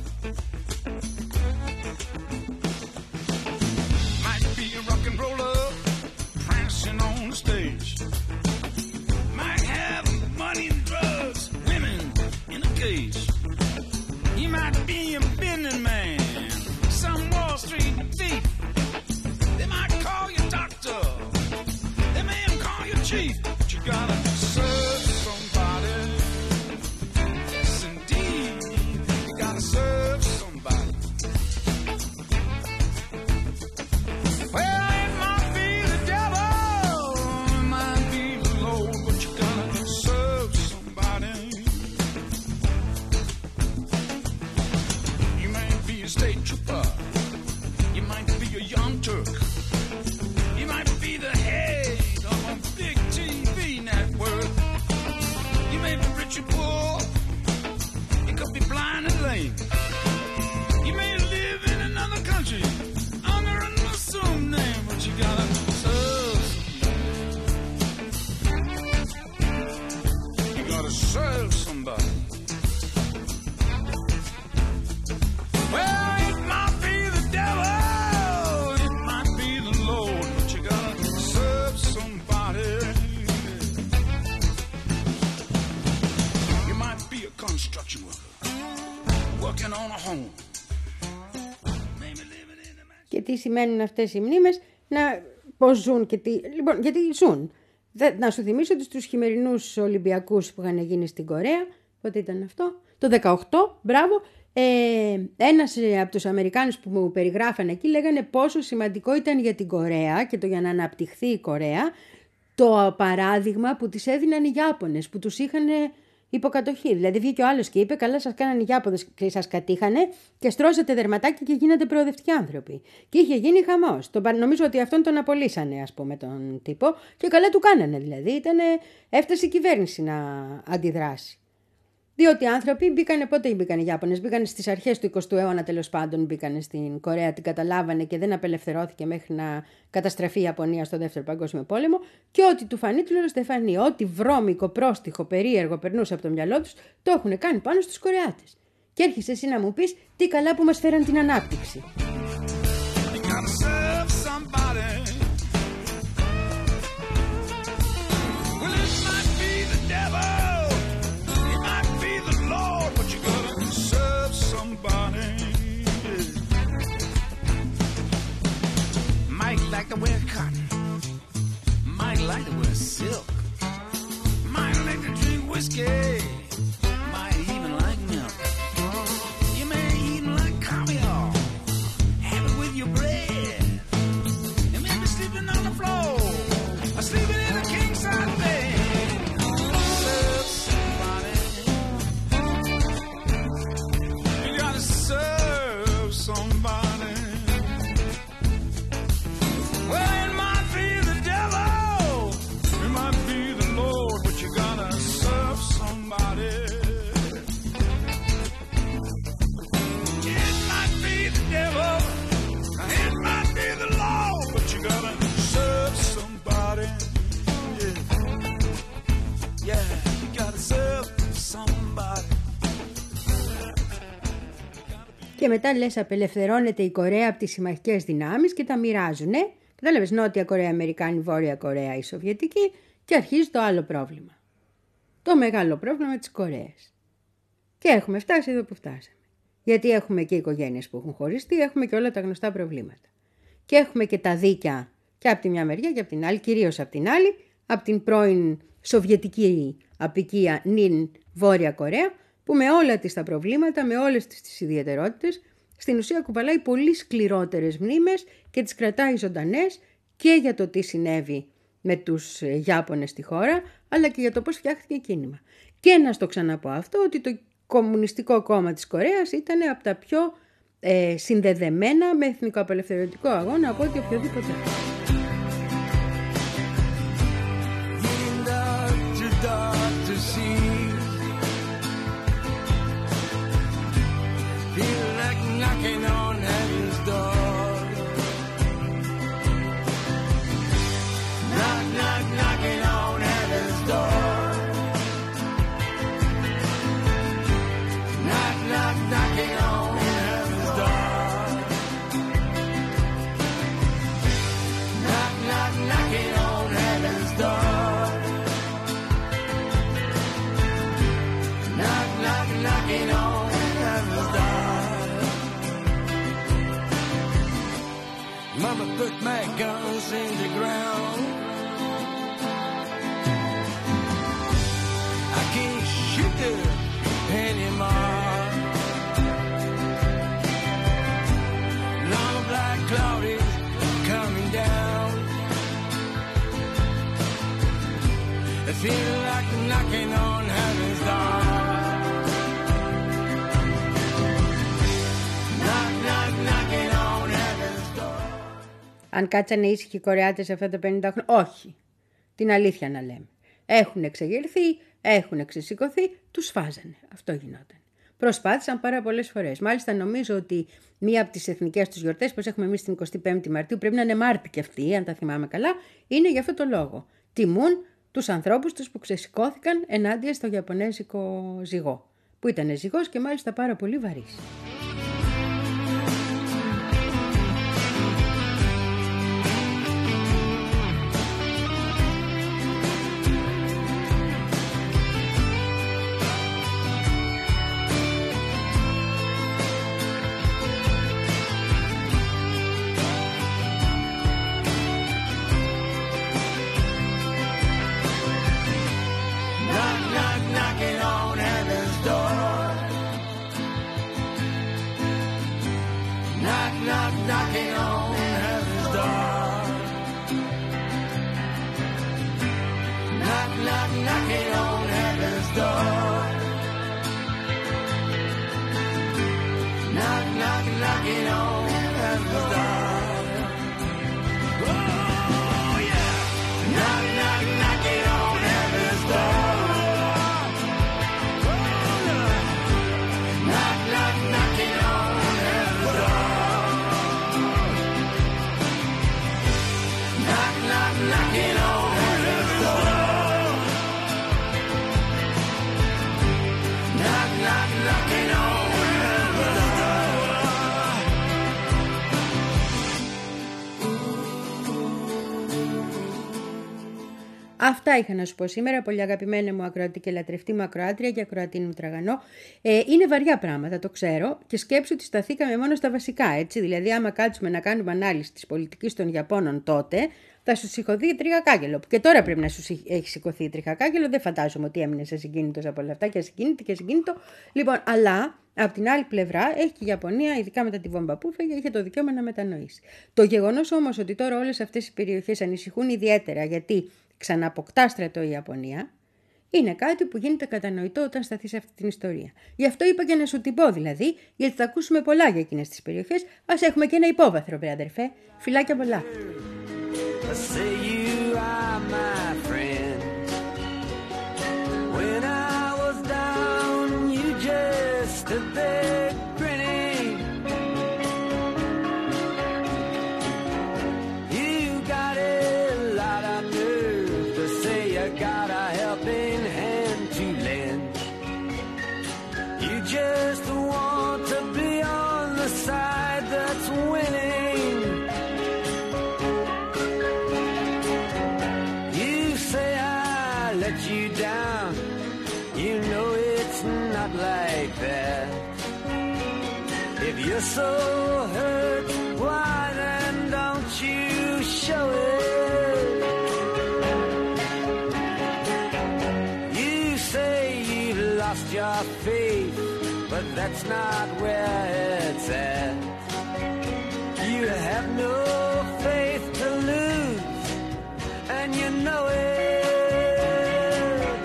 Speaker 5: Might be a rock and roller prancing on the stage. Might have money and drugs, women in a cage. You might be a business man, some Wall Street thief. They might call you doctor, they may even call you chief, but you gotta serve somebody. Yes, indeed, you gotta serve somebody. Well, it might be the devil, it might be the Lord, but you gotta serve somebody. You might be a state trooper, you might be a young Turk, you might be the head of a big T V network. You may be rich or poor, you could be blind and lame. You may live in another country under an assumed name, but you gotta serve somebody. You gotta serve somebody. Well, it might be the devil, it might be the Lord, but you gotta serve somebody. You might be a construction worker, working on a home. Maybe living in a mansion.
Speaker 2: Και τι σημαίνουν αυτές οι μνήμες, να πώς ζουν και τι... Λοιπόν, γιατί ζουν. Δε, να σου θυμίσω ότι στους χειμερινούς Ολυμπιακούς που είχαν γίνει στην Κορέα, πότε ήταν αυτό, το δεκαοκτώ, μπράβο, ε, ένας από τους Αμερικάνους που μου περιγράφανε εκεί λέγανε πόσο σημαντικό ήταν για την Κορέα και το για να αναπτυχθεί η Κορέα το παράδειγμα που τις έδιναν οι Ιάπωνες, που τους είχαν υποκατοχή. Δηλαδή βγήκε ο άλλος και είπε καλά σας κάνανε οι Ιάπωνες και σας κατήχανε και στρώσατε δερματάκια και γίνατε προοδευτικοί άνθρωποι. Και είχε γίνει χαμός. Το, νομίζω ότι αυτόν τον απολύσανε, ας πούμε, τον τύπο και καλά του κάνανε δηλαδή. Ήτανε, έφτασε η κυβέρνηση να αντιδράσει. Διότι οι άνθρωποι μπήκανε, πότε μπήκανε οι Ιάπωνες, μπήκανε στις αρχές του εικοστού αιώνα τέλος πάντων, μπήκανε στην Κορέα, την καταλάβανε και δεν απελευθερώθηκε μέχρι να καταστραφεί η Ιαπωνία στο δεύτερο παγκόσμιο πόλεμο και ό,τι του φανεί του λέω Στεφανή, ό,τι βρώμικο, πρόστιχο, περίεργο περνούσε από το μυαλό τους, το έχουν κάνει πάνω στους Κορεάτες. Και έρχεσαι εσύ να μου πεις τι καλά που μας φέραν την ανάπτυξη.
Speaker 5: Like to wear cotton, might like to wear silk, might like to drink whiskey, might even like milk. You may even like caviar, have it with your bread. You may be sleeping on the floor, or sleeping in a king-size bed. Serve somebody. You gotta serve somebody. Well, it might be the devil, it might be the Lord, but you
Speaker 2: Και μετά λες απελευθερώνεται η Κορέα από τις συμμαχικές δυνάμεις και τα μοιράζουνε. Κατάλαβες, Νότια Κορέα, Αμερικάνη, Βόρεια Κορέα, η Σοβιετική, και αρχίζει το άλλο πρόβλημα. Το μεγάλο πρόβλημα της Κορέας. Και έχουμε φτάσει εδώ που φτάσαμε. Γιατί έχουμε και οικογένειες που έχουν χωριστεί, έχουμε και όλα τα γνωστά προβλήματα. Και έχουμε και τα δίκαια και από τη μια μεριά και από την άλλη, κυρίως από την άλλη, από την πρώην Σοβιετική απικία νυν Βόρεια Κορέα, που με όλα της τα προβλήματα, με όλες τις, τις ιδιαιτερότητες, στην ουσία κουβαλάει πολύ σκληρότερες μνήμες και τις κρατάει ζωντανές και για το τι συνέβη με τους Ιάπωνες στη χώρα, αλλά και για το πώς φτιάχτηκε κίνημα. Και να στο ξαναπώ αυτό, ότι το Κομμουνιστικό Κόμμα της Κορέας ήταν από τα πιο ε, συνδεδεμένα με εθνικοαπελευθερωτικό αγώνα από ό,τι οποιοδήποτε.
Speaker 8: Mama put my guns in the ground. I can't shoot her anymore. Long black cloud is coming down. I feel like knocking on heaven's door. Knock, knock, knocking on heaven's door.
Speaker 2: Αν κάτσανε ήσυχοι οι Κορεάτες αυτά τα πενήντα χρόνια, όχι. Την αλήθεια να λέμε. Έχουν εξεγερθεί, έχουν ξεσηκωθεί, τους φάζανε. Αυτό γινόταν. Προσπάθησαν πάρα πολλές φορές. Μάλιστα νομίζω ότι μία από τις εθνικές τους γιορτές, που έχουμε εμείς την εικοστή πέμπτη Μαρτίου, πρέπει να είναι Μάρτη και αυτή, αν τα θυμάμαι καλά, είναι για αυτό το λόγο. Τιμούν τους ανθρώπους τους που ξεσηκώθηκαν ενάντια στο Ιαπωνέζικο ζυγό, που ήταν ζυγός και μάλιστα πάρα πολύ βαρύς. Αυτά είχα να σου πω σήμερα, πολύ αγαπημένη μου ακροατή και λατρευτή μου ακροάτρια και ακροατή μου τραγανό. Ε, είναι βαριά πράγματα, το ξέρω, και σκέψου ότι σταθήκαμε μόνο στα βασικά, έτσι. Δηλαδή, άμα κάτσουμε να κάνουμε ανάλυση της πολιτικής των Ιαπώνων τότε, θα σου σηκωθεί τριχακάκελο. Και τώρα πρέπει να σου έχει σηκωθεί τριχακάκελο. Δεν φαντάζομαι ότι έμεινε ασυγκίνητος από όλα αυτά και ασυγκίνητη και ασυγκίνητο. Λοιπόν, αλλά από την άλλη πλευρά έχει και η Ιαπωνία, ειδικά μετά τη βόμβα που έφεγε, είχε το δικαίωμα να μετανοήσει. Το γεγονός όμως ότι τώρα όλες αυτές οι περιοχές ανησυχούν ιδιαίτερα γιατί ξαναποκτά στρατό η Ιαπωνία, είναι κάτι που γίνεται κατανοητό όταν σταθεί σε αυτή την ιστορία. Γι' αυτό είπα και να σου την πω δηλαδή, γιατί θα ακούσουμε πολλά για εκείνες τις περιοχές. Ας έχουμε και ένα υπόβαθρο, βρε αδερφέ. Φιλάκια πολλά.
Speaker 8: Just want to be on the
Speaker 9: let you down. You know it's not like that. If you're so hurt, why then don't you show it? You say you've lost your faith, but that's not where it's at. You have no faith to lose, and you know it.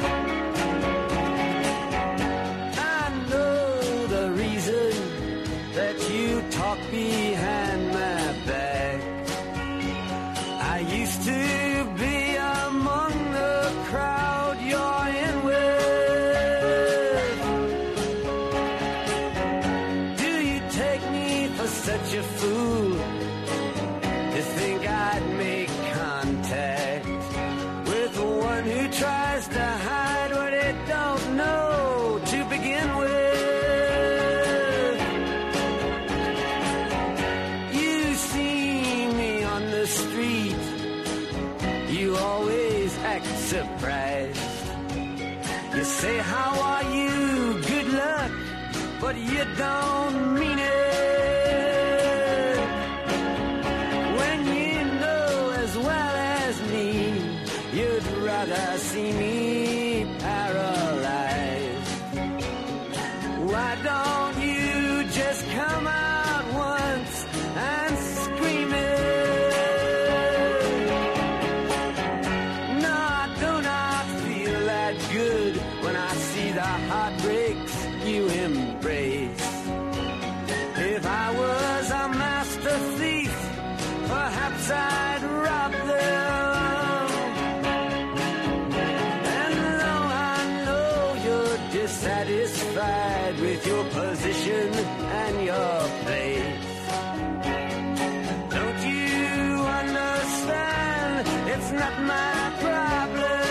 Speaker 9: I know the reason that you talk behind my back. I used to be among the crowd you're in with. Do you take me for such a fool to think I'd make contact with one who tries to hide what it don't know to begin with? You see me on the street, you always act surprised. You say, how are you? Good luck, but you don't mean it. When you know as well as me, you'd rather see me paralyzed. Why don't you just come out once and scream it? No, I do not feel that good when I see the heartbreaks you embrace. If I was a master thief, perhaps I'd rob them. And though I know you're dissatisfied with your position and your place, don't you understand? It's not my problem.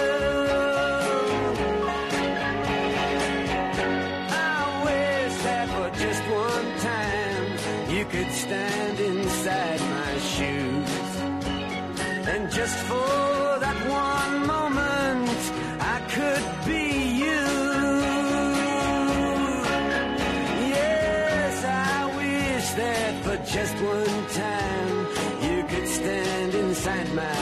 Speaker 9: I wish that for just one time you could stand inside my shoes, and just for that one moment I could be you. Yes, I wish that for just one time you could stand inside my